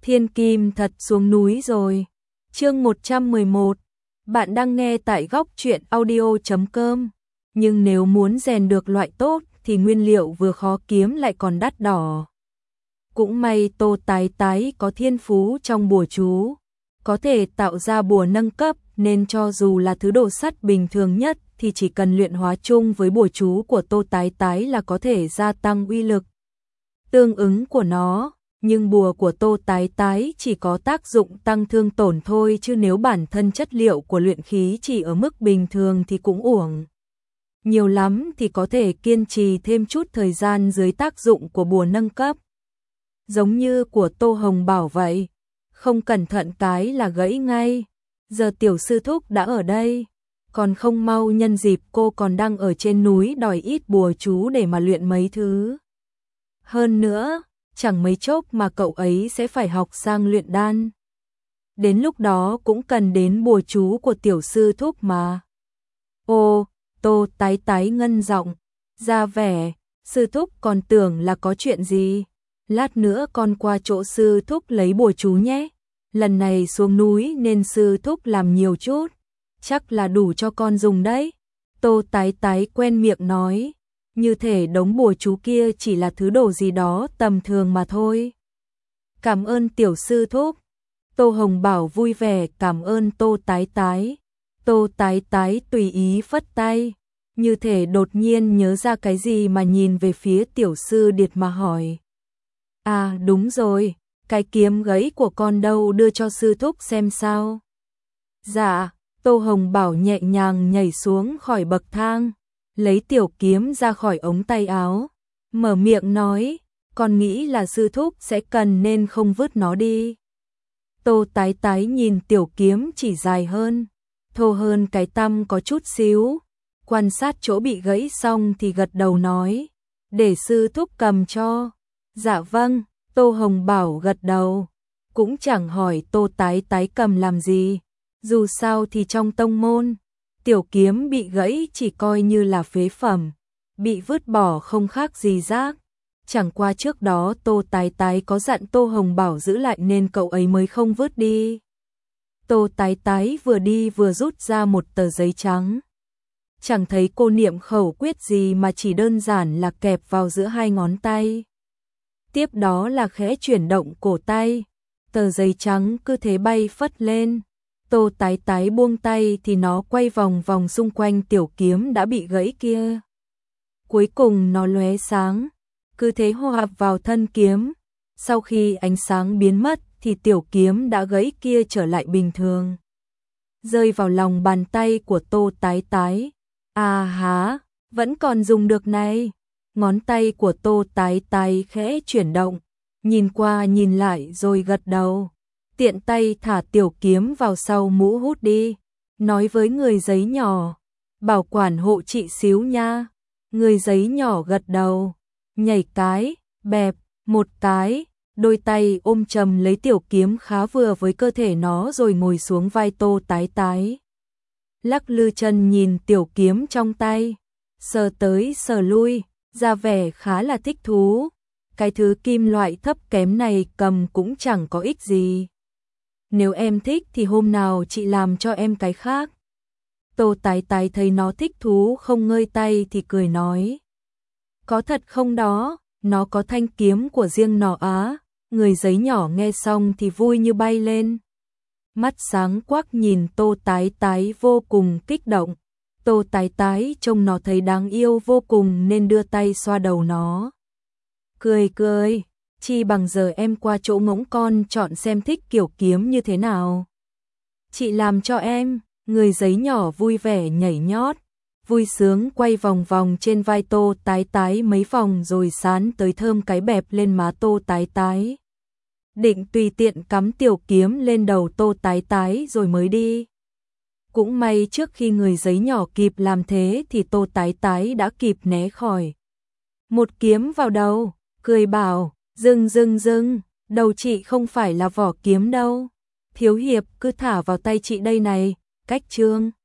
Thiên Kim thật xuống núi rồi. Chương 111. Bạn đang nghe tại góc truyện audio.com. Nhưng nếu muốn rèn được loại tốt thì nguyên liệu vừa khó kiếm lại còn đắt đỏ. Cũng may Tô Tái Tái có thiên phú trong bùa chú, có thể tạo ra bùa nâng cấp, nên cho dù là thứ đồ sắt bình thường nhất thì chỉ cần luyện hóa chung với bùa chú của Tô Tái Tái là có thể gia tăng uy lực tương ứng của nó. Nhưng bùa của Tô Tái Tái chỉ có tác dụng tăng thương tổn thôi, chứ nếu bản thân chất liệu của luyện khí chỉ ở mức bình thường thì cũng uổng. Nhiều lắm thì có thể kiên trì thêm chút thời gian dưới tác dụng của bùa nâng cấp. Giống như của Tô Hồng Bảo vậy, không cẩn thận cái là gãy ngay. Giờ tiểu sư thúc đã ở đây, còn không mau nhân dịp cô còn đang ở trên núi đòi ít bùa chú để mà luyện mấy thứ. Hơn nữa, chẳng mấy chốc mà cậu ấy sẽ phải học sang luyện đan. Đến lúc đó cũng cần đến bùa chú của tiểu sư thúc mà. Ô, Tô Tái Tái ngân giọng, ra vẻ, sư thúc còn tưởng là có chuyện gì. Lát nữa con qua chỗ sư thúc lấy bùa chú nhé. Lần này xuống núi nên sư thúc làm nhiều chút, chắc là đủ cho con dùng đấy. Tô Tái Tái quen miệng nói, như thể đống bùa chú kia chỉ là thứ đồ gì đó tầm thường mà thôi. Cảm ơn tiểu sư thúc. Tô Hồng Bảo vui vẻ cảm ơn Tô Tái Tái. Tô Tái Tái tùy ý phất tay, như thể đột nhiên nhớ ra cái gì mà nhìn về phía tiểu sư Điệt mà hỏi. À đúng rồi, cái kiếm gãy của con đâu, đưa cho sư thúc xem sao. Dạ, Tô Hồng Bảo nhẹ nhàng nhảy xuống khỏi bậc thang, lấy tiểu kiếm ra khỏi ống tay áo, mở miệng nói, con nghĩ là sư thúc sẽ cần nên không vứt nó đi. Tô Tái Tái nhìn tiểu kiếm chỉ dài hơn, thô hơn cái tăm có chút xíu, quan sát chỗ bị gãy xong thì gật đầu nói, để sư thúc cầm cho. Dạ vâng, Tô Hồng Bảo gật đầu, cũng chẳng hỏi Tô Tái Tái cầm làm gì, dù sao thì trong tông môn, tiểu kiếm bị gãy chỉ coi như là phế phẩm, bị vứt bỏ không khác gì rác. Chẳng qua trước đó Tô Tái Tái có dặn Tô Hồng Bảo giữ lại nên cậu ấy mới không vứt đi. Tô Tái Tái vừa đi vừa rút ra một tờ giấy trắng. Chẳng thấy cô niệm khẩu quyết gì mà chỉ đơn giản là kẹp vào giữa hai ngón tay. Tiếp đó là khẽ chuyển động cổ tay, tờ giấy trắng cứ thế bay phất lên. Tô Tái Tái buông tay thì nó quay vòng vòng xung quanh tiểu kiếm đã bị gãy kia. Cuối cùng nó lóe sáng, cứ thế hòa hợp vào thân kiếm. Sau khi ánh sáng biến mất thì tiểu kiếm đã gãy kia trở lại bình thường, rơi vào lòng bàn tay của Tô Tái Tái. À há, vẫn còn dùng được này. Ngón tay của Tô Tái Tái khẽ chuyển động, nhìn qua nhìn lại rồi gật đầu. Tiện tay thả tiểu kiếm vào sau mũ hút đi, nói với người giấy nhỏ, bảo quản hộ chị xíu nha. Người giấy nhỏ gật đầu, nhảy cái, bẹp, một cái, đôi tay ôm chầm lấy tiểu kiếm khá vừa với cơ thể nó rồi ngồi xuống vai Tô Tái Tái. Lắc lư chân nhìn tiểu kiếm trong tay, sờ tới sờ lui, ra vẻ khá là thích thú. Cái thứ kim loại thấp kém này cầm cũng chẳng có ích gì. Nếu em thích thì hôm nào chị làm cho em cái khác. Tô Tái Tái thấy nó thích thú không ngơi tay thì cười nói. Có thật không đó, nó có thanh kiếm của riêng nó á. Người giấy nhỏ nghe xong thì vui như bay lên, mắt sáng quắc nhìn Tô Tái Tái vô cùng kích động. Tô Tái Tái trông nó thấy đáng yêu vô cùng nên đưa tay xoa đầu nó. Cười cười, chi bằng giờ em qua chỗ ngỗng con chọn xem thích kiểu kiếm như thế nào. Chị làm cho em. Người giấy nhỏ vui vẻ nhảy nhót, vui sướng quay vòng vòng trên vai Tô Tái Tái mấy vòng rồi sán tới thơm cái bẹp lên má Tô Tái Tái. Định tùy tiện cắm tiểu kiếm lên đầu Tô Tái Tái rồi mới đi. Cũng may trước khi người giấy nhỏ kịp làm thế thì Tô Tái Tái đã kịp né khỏi. Một kiếm vào đầu, cười bảo, dừng dừng dừng, đầu chị không phải là vỏ kiếm đâu. Thiếu hiệp cứ thả vào tay chị đây này. Cách chương